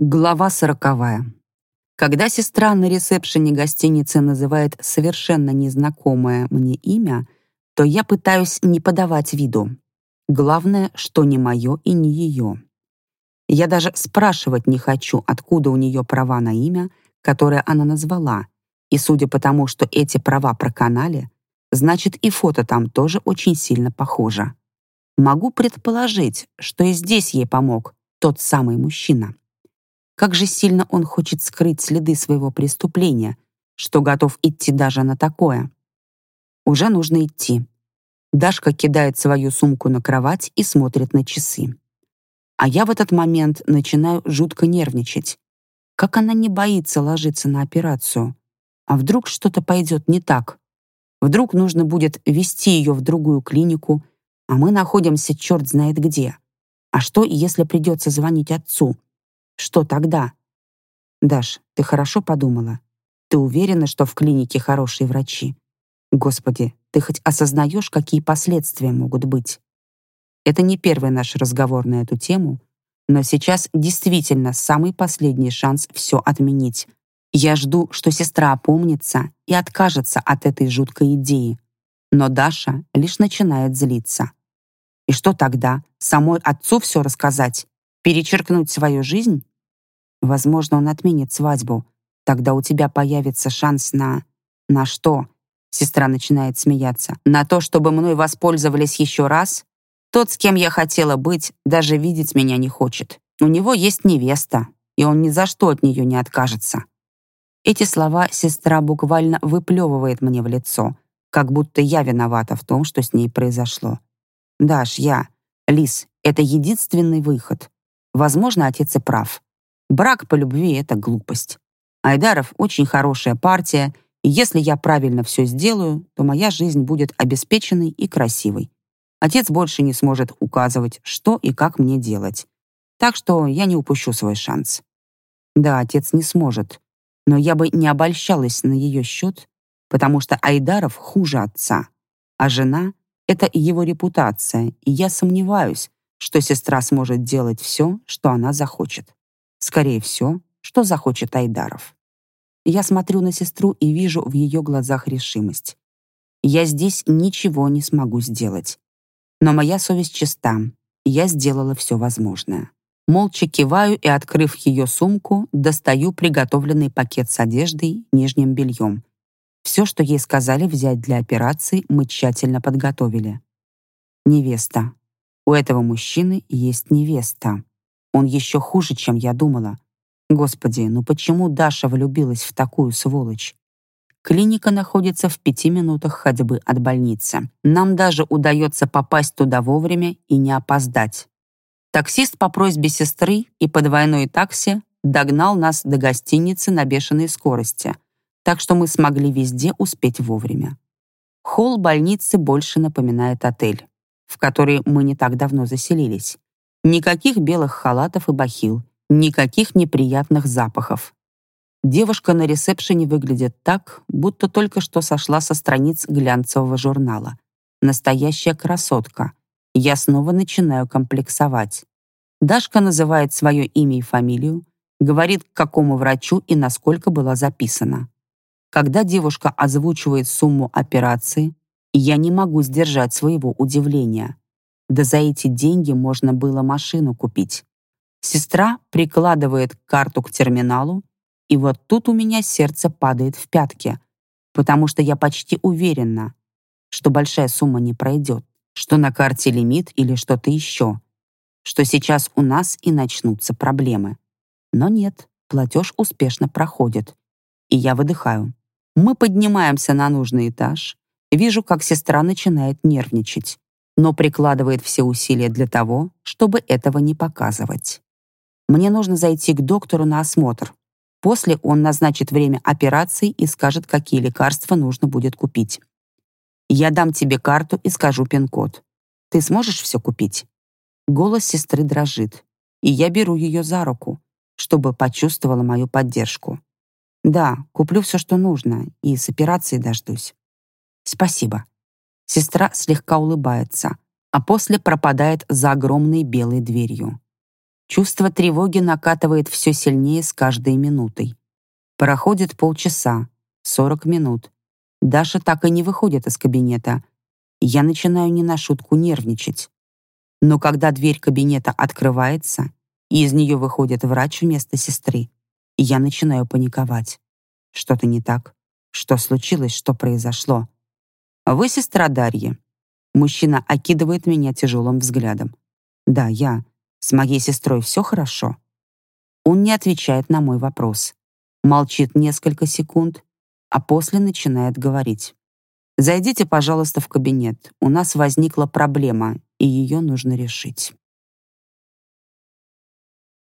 Глава 40. Когда сестра на ресепшене гостиницы называет совершенно незнакомое мне имя, то я пытаюсь не подавать виду. Главное, что не мое и не ее. Я даже спрашивать не хочу, откуда у нее права на имя, которое она назвала, и судя по тому, что эти права проканали, значит и фото там тоже очень сильно похоже. Могу предположить, что и здесь ей помог тот самый мужчина. Как же сильно он хочет скрыть следы своего преступления, что готов идти даже на такое. Уже нужно идти. Дашка кидает свою сумку на кровать и смотрит на часы. А я в этот момент начинаю жутко нервничать. Как она не боится ложиться на операцию? А вдруг что-то пойдет не так? Вдруг нужно будет везти ее в другую клинику, а мы находимся черт знает где. А что, если придется звонить отцу? Что тогда? Даш, ты хорошо подумала? Ты уверена, что в клинике хорошие врачи? Господи, ты хоть осознаешь, какие последствия могут быть? Это не первый наш разговор на эту тему, но сейчас действительно самый последний шанс все отменить. Я жду, что сестра опомнится и откажется от этой жуткой идеи. Но Даша лишь начинает злиться. И что тогда? Самой отцу все рассказать? Перечеркнуть свою жизнь? Возможно, он отменит свадьбу. Тогда у тебя появится шанс на... На что? Сестра начинает смеяться. На то, чтобы мной воспользовались еще раз? Тот, с кем я хотела быть, даже видеть меня не хочет. У него есть невеста, и он ни за что от нее не откажется. Эти слова сестра буквально выплевывает мне в лицо, как будто я виновата в том, что с ней произошло. Даш, Лиз, это единственный выход. Возможно, отец и прав. Брак по любви — это глупость. Айдаров очень хорошая партия, и если я правильно все сделаю, то моя жизнь будет обеспеченной и красивой. Отец больше не сможет указывать, что и как мне делать. Так что я не упущу свой шанс. Да, отец не сможет, но я бы не обольщалась на ее счет, потому что Айдаров хуже отца, а жена — это его репутация, и я сомневаюсь, что сестра сможет делать все, что она захочет. Скорее всего, что захочет Айдаров. Я смотрю на сестру и вижу в ее глазах решимость. Я здесь ничего не смогу сделать. Но моя совесть чиста, и я сделала все возможное. Молча киваю и, открыв ее сумку, достаю приготовленный пакет с одеждой, нижним бельем. Все, что ей сказали взять для операции, мы тщательно подготовили. Невеста. У этого мужчины есть невеста. Он еще хуже, чем я думала. Господи, ну почему Даша влюбилась в такую сволочь? Клиника находится в 5 минутах ходьбы от больницы. Нам даже удается попасть туда вовремя и не опоздать. Таксист по просьбе сестры и по двойной таксе догнал нас до гостиницы на бешеной скорости, так что мы смогли везде успеть вовремя. Холл больницы больше напоминает отель, в который мы не так давно заселились. Никаких белых халатов и бахил, никаких неприятных запахов. Девушка на ресепшене выглядит так, будто только что сошла со страниц глянцевого журнала. Настоящая красотка. Я снова начинаю комплексовать. Дашка называет свое имя и фамилию, говорит, к какому врачу и насколько была записана. Когда девушка озвучивает сумму операции, я не могу сдержать своего удивления. Да за эти деньги можно было машину купить. Сестра прикладывает карту к терминалу, и вот тут у меня сердце падает в пятки, потому что я почти уверена, что большая сумма не пройдет, что на карте лимит или что-то еще, что сейчас у нас и начнутся проблемы. Но нет, платеж успешно проходит, и я выдыхаю. Мы поднимаемся на нужный этаж. Вижу, как сестра начинает нервничать, но прикладывает все усилия для того, чтобы этого не показывать. Мне нужно зайти к доктору на осмотр. После он назначит время операции и скажет, какие лекарства нужно будет купить. Я дам тебе карту и скажу пин-код. Ты сможешь все купить? Голос сестры дрожит, и я беру ее за руку, чтобы почувствовала мою поддержку. Да, куплю все, что нужно, и с операцией дождусь. Спасибо. Сестра слегка улыбается, а после пропадает за огромной белой дверью. Чувство тревоги накатывает все сильнее с каждой минутой. Проходит полчаса, 40 минут. Даша так и не выходит из кабинета. Я начинаю не на шутку нервничать. Но когда дверь кабинета открывается, и из нее выходит врач вместо сестры, я начинаю паниковать. Что-то не так? Что случилось? Что произошло? Вы сестра Дарьи. Мужчина окидывает меня тяжелым взглядом. Да, я. С моей сестрой все хорошо? Он не отвечает на мой вопрос. Молчит несколько секунд, а после начинает говорить. «Зайдите, пожалуйста, в кабинет. У нас возникла проблема, и ее нужно решить».